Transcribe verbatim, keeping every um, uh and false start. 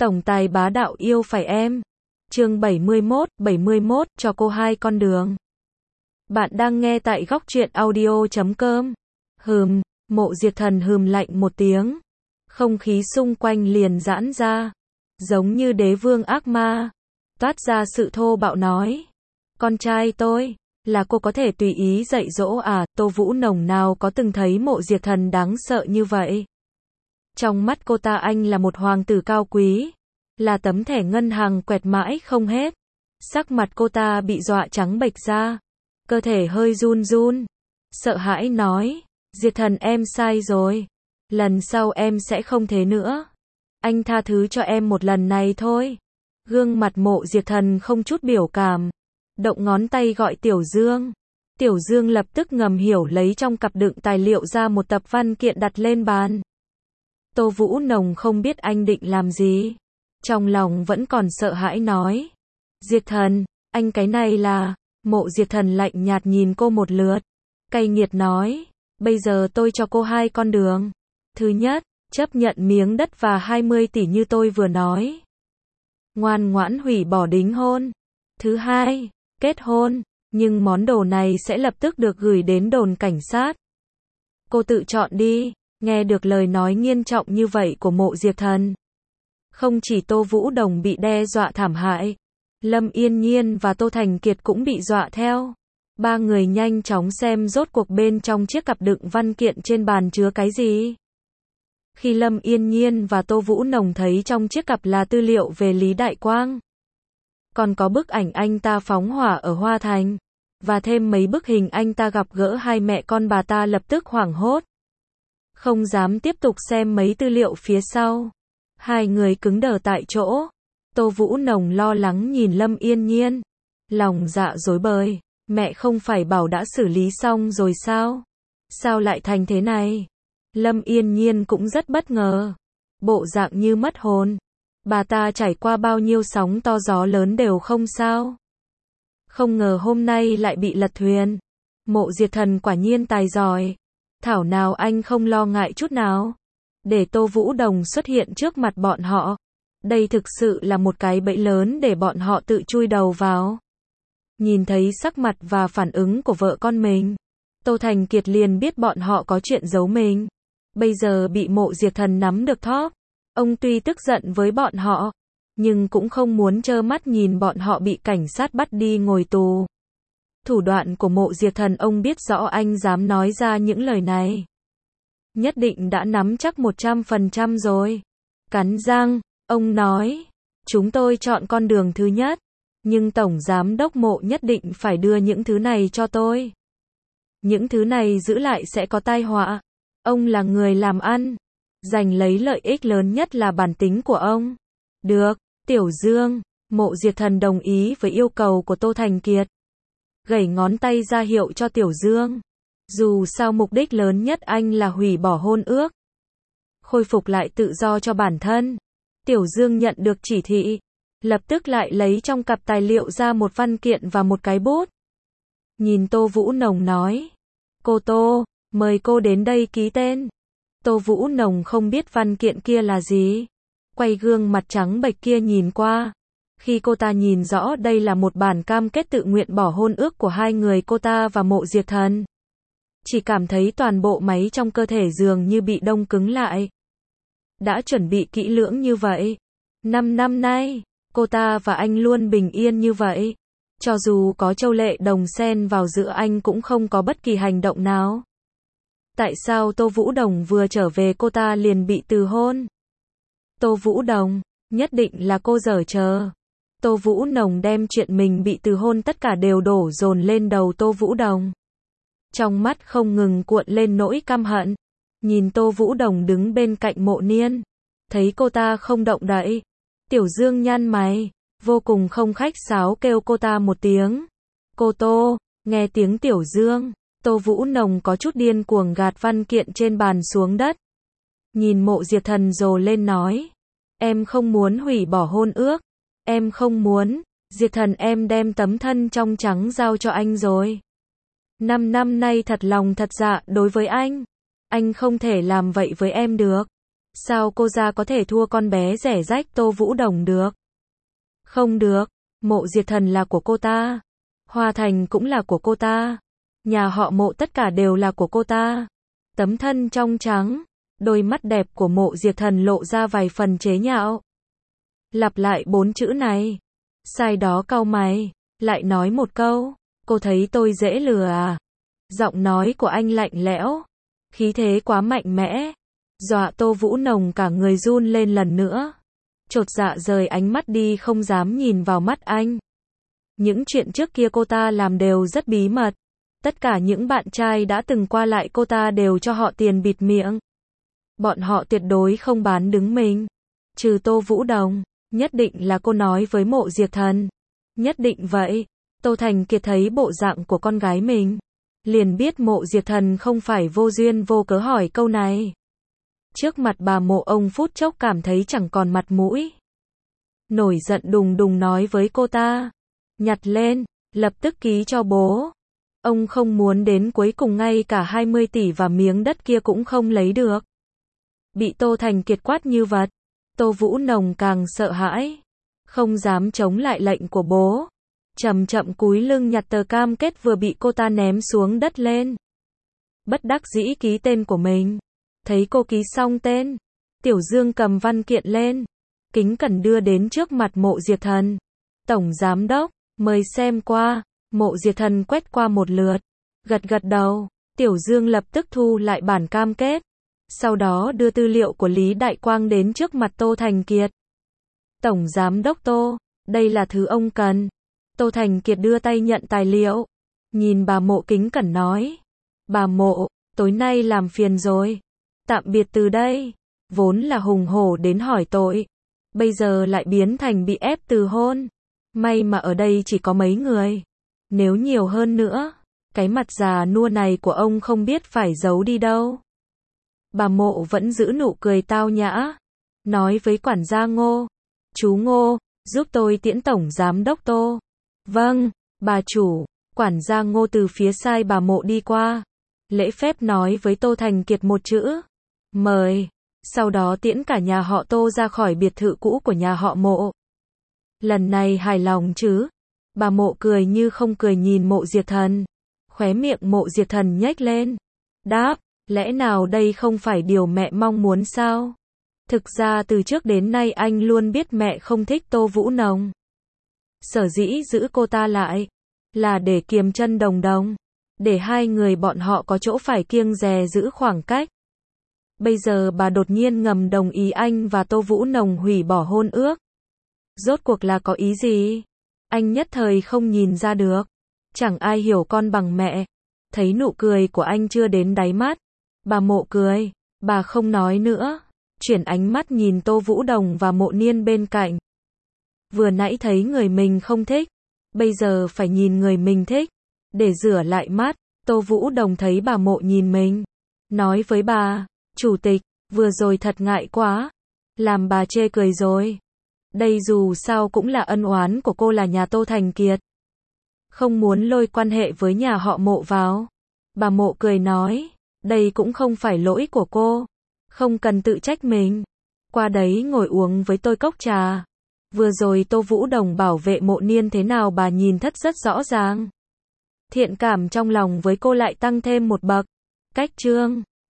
Tổng tài bá đạo yêu phải em. Chương bảy mươi mốt, bảy mươi mốt, cho cô hai con đường. Bạn đang nghe tại góc truyện audio chấm com. Hừm, Mộ Diệt Thần hừm lạnh một tiếng. Không khí xung quanh liền giãn ra. Giống như đế vương ác ma. Toát ra sự thô bạo nói. Con trai tôi, là cô có thể tùy ý dạy dỗ à? Tô Vũ Nồng nào có từng thấy Mộ Diệt Thần đáng sợ như vậy. Trong mắt cô ta anh là một hoàng tử cao quý. Là tấm thẻ ngân hàng quẹt mãi không hết. Sắc mặt cô ta bị dọa trắng bệch ra. Cơ thể hơi run run. Sợ hãi nói. Diệt Thần em sai rồi. Lần sau em sẽ không thế nữa. Anh tha thứ cho em một lần này thôi. Gương mặt Mộ Diệt Thần không chút biểu cảm. Động ngón tay gọi Tiểu Dương. Tiểu Dương lập tức ngầm hiểu lấy trong cặp đựng tài liệu ra một tập văn kiện đặt lên bàn. Tô Vũ Nồng không biết anh định làm gì. Trong lòng vẫn còn sợ hãi nói. Diệt Thần, anh cái này là... Mộ Diệt Thần lạnh nhạt nhìn cô một lượt. Cay nghiệt nói. Bây giờ tôi cho cô hai con đường. Thứ nhất, chấp nhận miếng đất và hai mươi tỷ như tôi vừa nói. Ngoan ngoãn hủy bỏ đính hôn. Thứ hai, kết hôn. Nhưng món đồ này sẽ lập tức được gửi đến đồn cảnh sát. Cô tự chọn đi. Nghe được lời nói nghiêm trọng như vậy của Mộ Diệt Thần. Không chỉ Tô Vũ Đồng bị đe dọa thảm hại. Lâm Yên Nhiên và Tô Thành Kiệt cũng bị dọa theo. Ba người nhanh chóng xem rốt cuộc bên trong chiếc cặp đựng văn kiện trên bàn chứa cái gì. Khi Lâm Yên Nhiên và Tô Vũ Nồng thấy trong chiếc cặp là tư liệu về Lý Đại Quang. Còn có bức ảnh anh ta phóng hỏa ở Hoa Thành. Và thêm mấy bức hình anh ta gặp gỡ hai mẹ con bà ta lập tức hoảng hốt. Không dám tiếp tục xem mấy tư liệu phía sau. Hai người cứng đờ tại chỗ. Tô Vũ Nồng lo lắng nhìn Lâm Yên Nhiên. Lòng dạ rối bời. Mẹ không phải bảo đã xử lý xong rồi sao? Sao lại thành thế này? Lâm Yên Nhiên cũng rất bất ngờ. Bộ dạng như mất hồn. Bà ta trải qua bao nhiêu sóng to gió lớn đều không sao. Không ngờ hôm nay lại bị lật thuyền. Mộ Diệt Thần quả nhiên tài giỏi. Thảo nào anh không lo ngại chút nào. Để Tô Vũ Đồng xuất hiện trước mặt bọn họ. Đây thực sự là một cái bẫy lớn để bọn họ tự chui đầu vào. Nhìn thấy sắc mặt và phản ứng của vợ con mình. Tô Thành Kiệt liền biết bọn họ có chuyện giấu mình. Bây giờ bị Mộ Diệt Thần nắm được thóp. Ông tuy tức giận với bọn họ. Nhưng cũng không muốn trơ mắt nhìn bọn họ bị cảnh sát bắt đi ngồi tù. Thủ đoạn của Mộ Diệt Thần ông biết rõ anh dám nói ra những lời này. Nhất định đã nắm chắc một trăm phần trăm rồi. Cắn răng, ông nói. Chúng tôi chọn con đường thứ nhất. Nhưng Tổng Giám Đốc Mộ nhất định phải đưa những thứ này cho tôi. Những thứ này giữ lại sẽ có tai họa. Ông là người làm ăn. Giành lấy lợi ích lớn nhất là bản tính của ông. Được, Tiểu Dương. Mộ Diệt Thần đồng ý với yêu cầu của Tô Thành Kiệt. Gẩy ngón tay ra hiệu cho Tiểu Dương. Dù sao mục đích lớn nhất anh là hủy bỏ hôn ước. Khôi phục lại tự do cho bản thân. Tiểu Dương nhận được chỉ thị. Lập tức lại lấy trong cặp tài liệu ra một văn kiện và một cái bút. Nhìn Tô Vũ Nồng nói. Cô Tô, mời cô đến đây ký tên. Tô Vũ Nồng không biết văn kiện kia là gì. Quay gương mặt trắng bệch kia nhìn qua. Khi cô ta nhìn rõ đây là một bản cam kết tự nguyện bỏ hôn ước của hai người cô ta và Mộ Diệt Thần. Chỉ cảm thấy toàn bộ máy trong cơ thể dường như bị đông cứng lại. Đã chuẩn bị kỹ lưỡng như vậy. Năm năm nay, cô ta và anh luôn bình yên như vậy. Cho dù có Châu Lệ Đồng xen vào giữa anh cũng không có bất kỳ hành động nào. Tại sao Tô Vũ Đồng vừa trở về cô ta liền bị từ hôn? Tô Vũ Đồng, nhất định là cô giở chờ. Tô Vũ Nồng đem chuyện mình bị từ hôn tất cả đều đổ dồn lên đầu Tô Vũ Đồng. Trong mắt không ngừng cuộn lên nỗi căm hận. Nhìn Tô Vũ Đồng đứng bên cạnh Mộ Niên. Thấy cô ta không động đậy. Tiểu Dương nhăn mày. Vô cùng không khách sáo kêu cô ta một tiếng. Cô Tô, nghe tiếng Tiểu Dương. Tô Vũ Nồng có chút điên cuồng gạt văn kiện trên bàn xuống đất. Nhìn Mộ Diệt Thần rồ lên nói. Em không muốn hủy bỏ hôn ước. Em không muốn. Diệt Thần em đem tấm thân trong trắng giao cho anh rồi. Năm năm nay thật lòng thật dạ đối với anh. Anh không thể làm vậy với em được. Sao cô ra có thể thua con bé rẻ rách Tô Vũ Đồng được? Không được, Mộ Diệt Thần là của cô ta. Hoa Thành cũng là của cô ta. Nhà họ Mộ tất cả đều là của cô ta. Tấm thân trong trắng, đôi mắt đẹp của Mộ Diệt Thần lộ ra vài phần chế nhạo. Lặp lại bốn chữ này. Sai đó cau mày, lại nói một câu, cô thấy tôi dễ lừa à? Giọng nói của anh lạnh lẽo, khí thế quá mạnh mẽ, dọa Tô Vũ Nồng cả người run lên lần nữa. Chột dạ rời ánh mắt đi không dám nhìn vào mắt anh. Những chuyện trước kia cô ta làm đều rất bí mật. Tất cả những bạn trai đã từng qua lại cô ta đều cho họ tiền bịt miệng. Bọn họ tuyệt đối không bán đứng mình. Trừ Tô Vũ Đồng, nhất định là cô nói với Mộ Diệt Thần. Nhất định vậy. Tô Thành Kiệt thấy bộ dạng của con gái mình, liền biết Mộ Diệt Thần không phải vô duyên vô cớ hỏi câu này. Trước mặt bà Mộ ông phút chốc cảm thấy chẳng còn mặt mũi. Nổi giận đùng đùng nói với cô ta. Nhặt lên, lập tức ký cho bố. Ông không muốn đến cuối cùng ngay cả hai mươi tỷ và miếng đất kia cũng không lấy được. Bị Tô Thành Kiệt quát như vật, Tô Vũ Nồng càng sợ hãi, không dám chống lại lệnh của bố. Chậm chậm cúi lưng nhặt tờ cam kết vừa bị cô ta ném xuống đất lên. Bất đắc dĩ ký tên của mình. Thấy cô ký xong tên, Tiểu Dương cầm văn kiện lên, kính cẩn đưa đến trước mặt Mộ Diệt Thần. Tổng Giám Đốc, mời xem qua. Mộ Diệt Thần quét qua một lượt, gật gật đầu. Tiểu Dương lập tức thu lại bản cam kết, sau đó đưa tư liệu của Lý Đại Quang đến trước mặt Tô Thành Kiệt. Tổng Giám Đốc Tô, đây là thứ ông cần. Tô Thành Kiệt đưa tay nhận tài liệu, nhìn bà Mộ kính cẩn nói. Bà Mộ, tối nay làm phiền rồi. Tạm biệt từ đây. Vốn là hùng hổ đến hỏi tội, bây giờ lại biến thành bị ép từ hôn. May mà ở đây chỉ có mấy người. Nếu nhiều hơn nữa, cái mặt già nua này của ông không biết phải giấu đi đâu. Bà Mộ vẫn giữ nụ cười tao nhã, nói với quản gia Ngô. Chú Ngô, giúp tôi tiễn Tổng Giám Đốc Tô. Vâng, bà chủ. Quản gia Ngô từ phía sai bà Mộ đi qua, lễ phép nói với Tô Thành Kiệt một chữ. Mời. Sau đó tiễn cả nhà họ Tô ra khỏi biệt thự cũ của nhà họ Mộ. Lần này hài lòng chứ? Bà Mộ cười như không cười nhìn Mộ Diệt Thần. Khóe miệng Mộ Diệt Thần nhếch lên. Đáp, lẽ nào đây không phải điều mẹ mong muốn sao? Thực ra từ trước đến nay anh luôn biết mẹ không thích Tô Vũ Nồng. Sở dĩ giữ cô ta lại, là để kiềm chân Đồng Đồng. Để hai người bọn họ có chỗ phải kiêng dè giữ khoảng cách. Bây giờ bà đột nhiên ngầm đồng ý anh và Tô Vũ Nồng hủy bỏ hôn ước. Rốt cuộc là có ý gì? Anh nhất thời không nhìn ra được. Chẳng ai hiểu con bằng mẹ. Thấy nụ cười của anh chưa đến đáy mắt. Bà Mộ cười. Bà không nói nữa. Chuyển ánh mắt nhìn Tô Vũ Đồng và Mộ Niên bên cạnh. Vừa nãy thấy người mình không thích. Bây giờ phải nhìn người mình thích. Để rửa lại mắt, Tô Vũ Đồng thấy bà Mộ nhìn mình. Nói với bà, Chủ tịch, vừa rồi thật ngại quá. Làm bà chê cười rồi. Đây dù sao cũng là ân oán của cô là nhà Tô Thành Kiệt. Không muốn lôi quan hệ với nhà họ Mộ vào. Bà Mộ cười nói, đây cũng không phải lỗi của cô. Không cần tự trách mình. Qua đấy ngồi uống với tôi cốc trà. Vừa rồi Tô Vũ Đồng bảo vệ Mộ Niên thế nào bà nhìn thất rất rõ ràng. Thiện cảm trong lòng với cô lại tăng thêm một bậc. Cách trương.